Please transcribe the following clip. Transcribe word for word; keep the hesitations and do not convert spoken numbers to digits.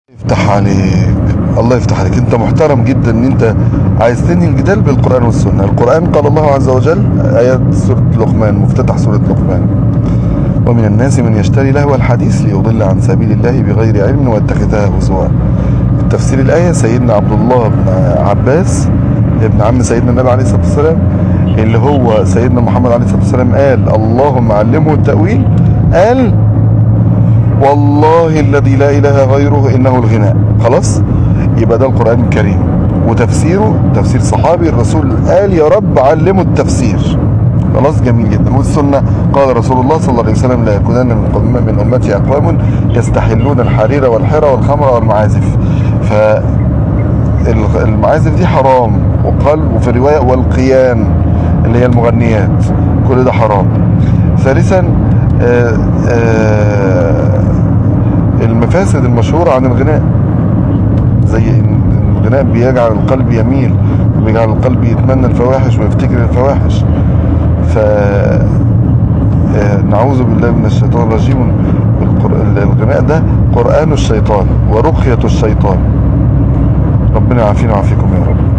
يفتح عليك، الله يفتح عليك. انت محترم جدا ان انت عايز تنهي الجدال بالقرآن والسنة. القرآن قال الله عز وجل، آيات سورة لقمان، مفتتح سورة لقمان: ومن الناس من يشتري لهو الحديث ليضل عن سبيل الله بغير علم واتخذها هزوا. في تفسير الآية سيدنا عبد الله بن عباس ابن عم سيدنا النبي عليه الصلاة والسلام، اللي هو سيدنا محمد عليه الصلاة والسلام قال اللهم علمه التأويل، قال والله الذي لا إله غيره إنه الغناء. خلاص، يبقى ده القرآن الكريم وتفسيره تفسير صحابي. الرسول قال يا رب علمه التفسير. خلاص، جميل جدا. والسنة قال رسول الله صلى الله عليه وسلم لا يكونن من, من أمتي أقوام يستحلون الحرير والحرى والخمر والمعازف. فالمعازف دي حرام، وقال وفي رواية والقيان اللي هي المغنيات، كل ده حرام. ثالثا آآ آآ المفاسد المشهورة عن الغناء، زي ان الغناء بيجعل القلب يميل وبيجعل القلب يتمنى الفواحش ويفتكر الفواحش. ف نعوذ بالله من الشيطان الرجيم. الغناء ده قرآن الشيطان ورقية الشيطان. ربنا يعافينا ويعافيكم يا رب.